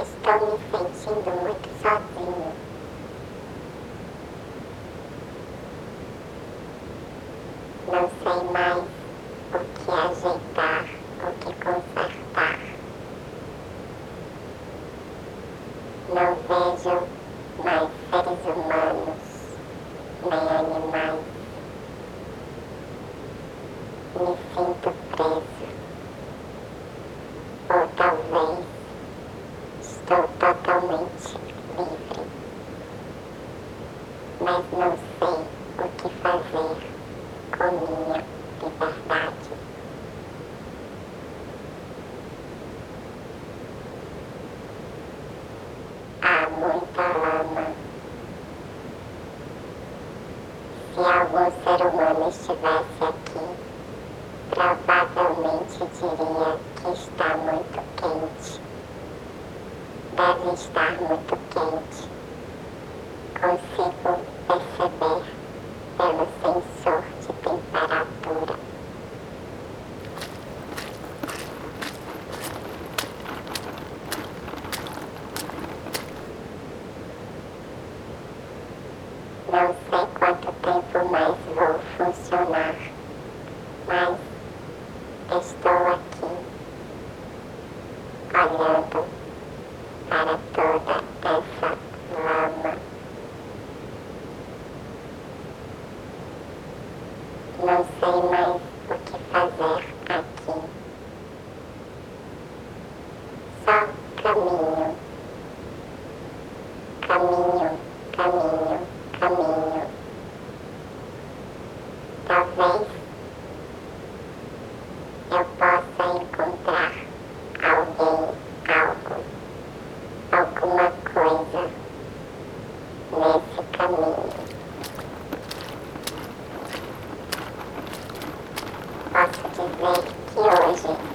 Estou me sentindo muito sozinho. Não sei mais o que ajeitar, o que consertar. Não vejo mais seres humanos, nem animais. Me sinto preso. Ou talvez estou totalmente livre. Mas não sei o que fazer com minha liberdade. Há muita lama. Se algum ser humano estivesse aqui, provavelmente diria que está muito quente. Deve estar muito quente. Consigo perceber pelo sensor de temperatura. Não sei quanto tempo mais vou funcionar, mas estou aqui, olhando para toda essa lama. Não sei mais o que fazer aqui. Só caminho, caminho, caminho, caminho. Talvez eu possa encontrar alguém, algo, alguma coisa nesse caminho. Posso dizer que hoje